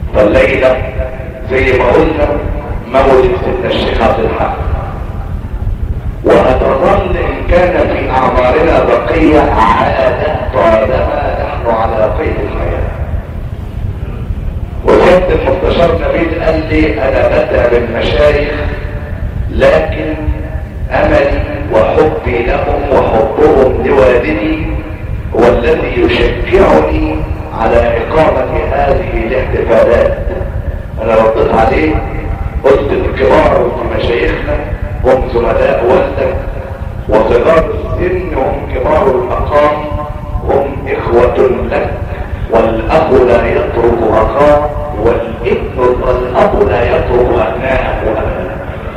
فالليلة زي ما قلنا مولد سيدنا الشيخ عبد الحق، وهتظل ان كان في اعمارنا بقية عادة طالما نحن على قيد الحياة. وكانت المستشار نبيل قال لي انا بدأ بالمشايخ، لكن املي وحبي لهم وحبهم لوالدي هو الذي يشجعني على اقامة هذه الاحتفالات. انا رديت عليه قلت الكبار مشايخنا هم زملاء والدك، وصغار السن هم كبار المقام، هم اخوة لك، والاخ لا يترك اخاه، والاب لا يترك ابناءه ابدا.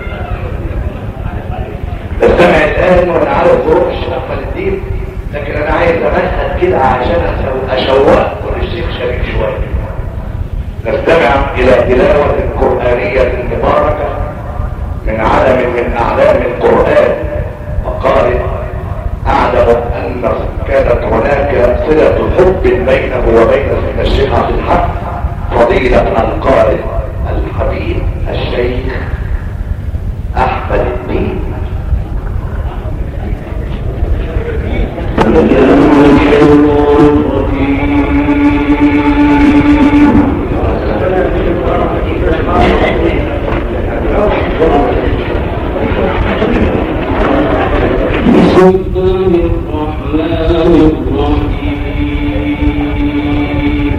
استمع الان وانا عارف ظروف الشيخ الدين، لكن انا عايز امهد كده عشان اشوقكم للشيخ شريف شويه. نستمع الى تلاوة قرآنية مباركة من علم من اعلام القرآن. وقال اعلم ان كانت هناك صلة حب بينه وبين سيدنا الشيخ عبد الحق فضيلة القارئ الحبيب الشيخ احمد الدين. بسم الله الرحمن الرحيم.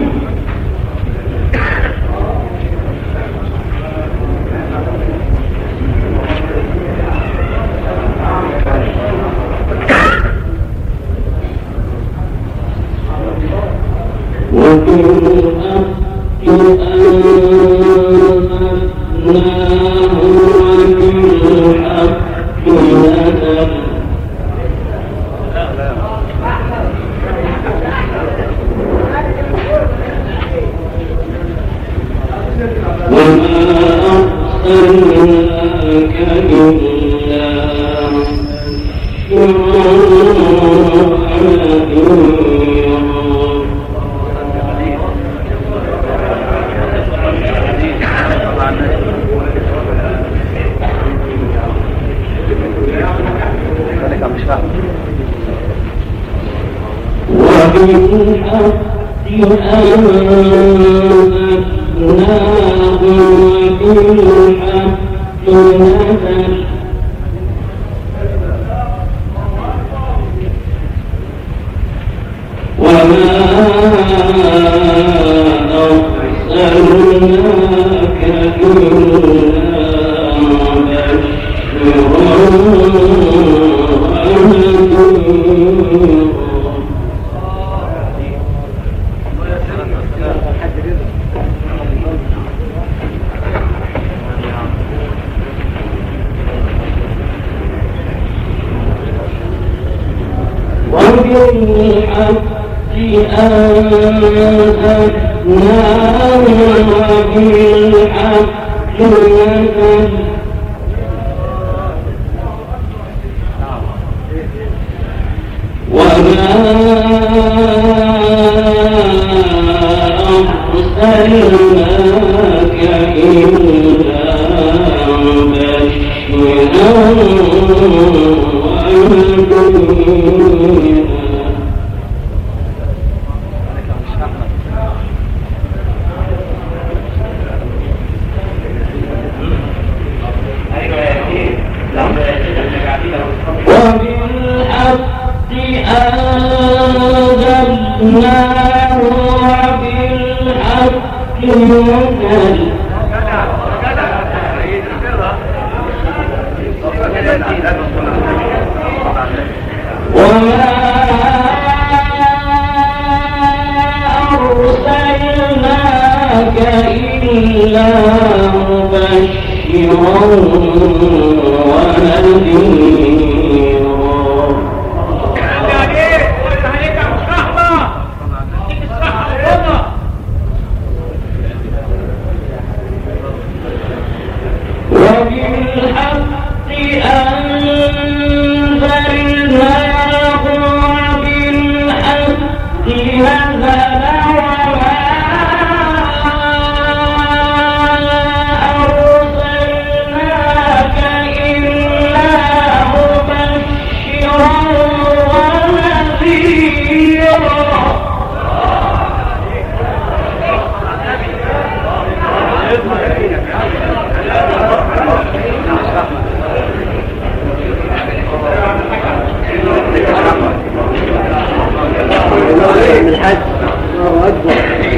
الحج الله أكبر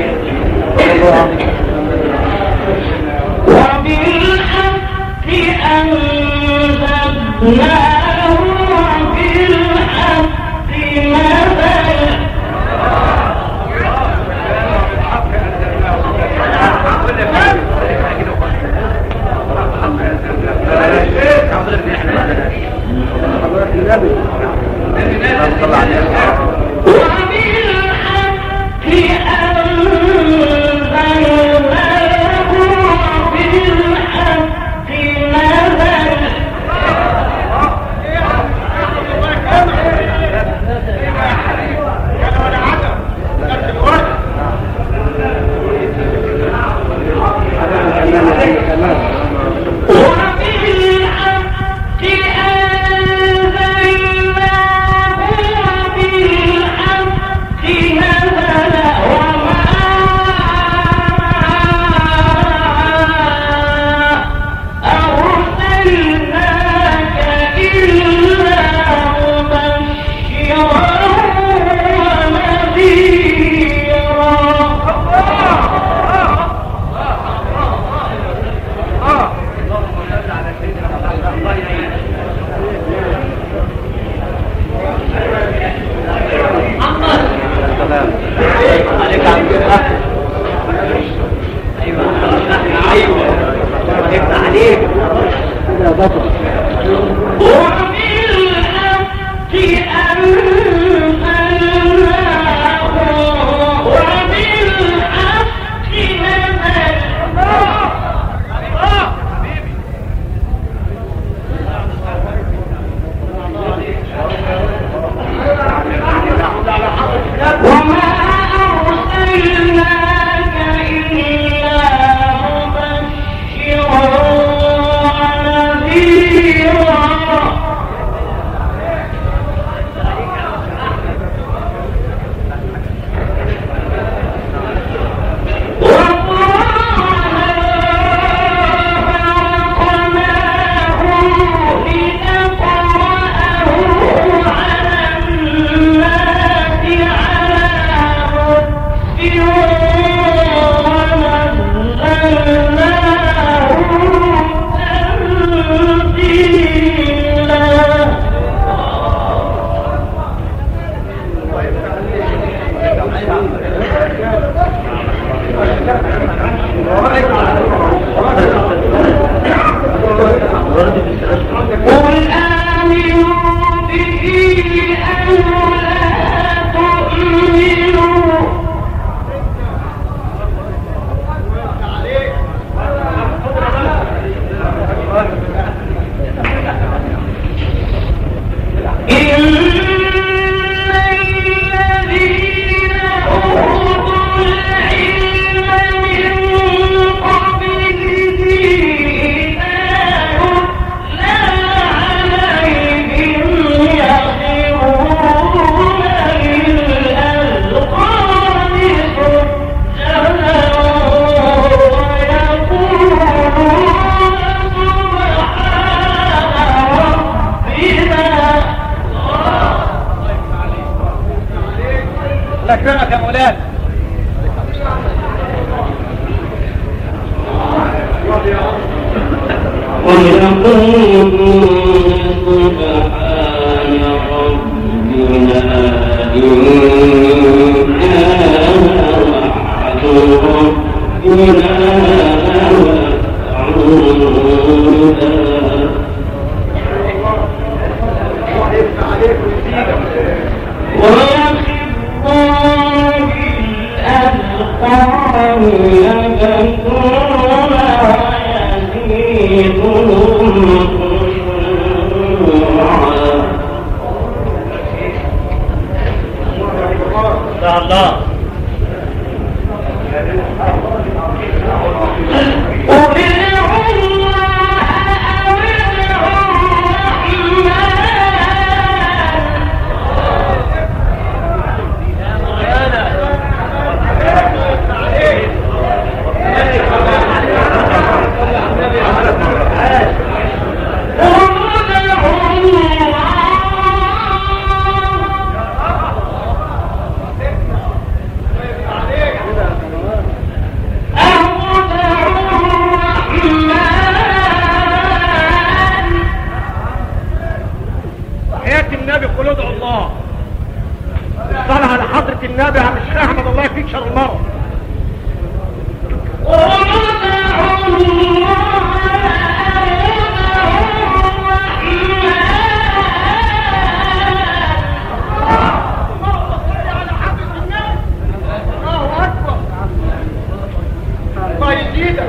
وبالحق أنزلناه وبالحق نزل أكرمك يا مولانا. الله يزيدك.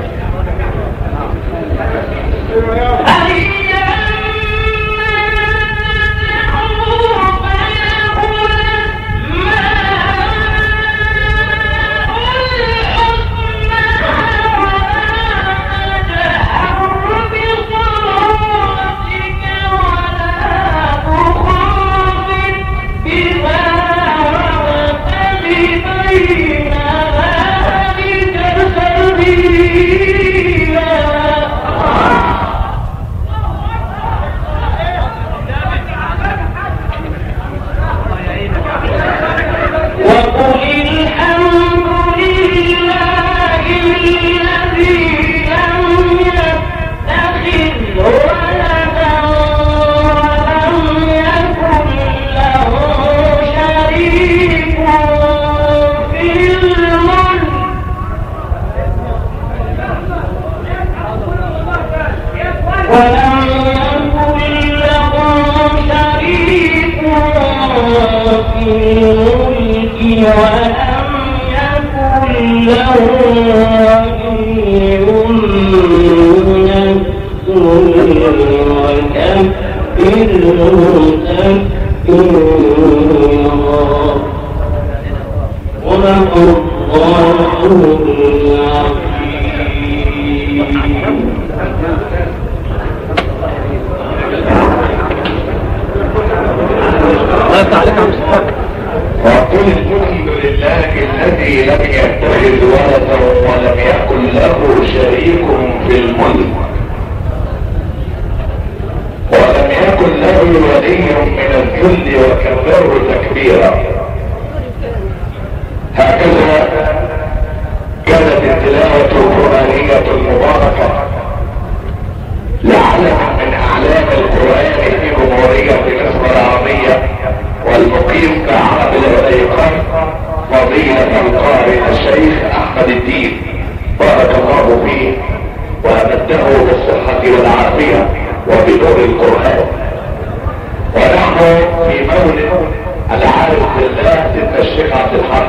في مولد العارف بالله سيدنا الشيخ عبد الحق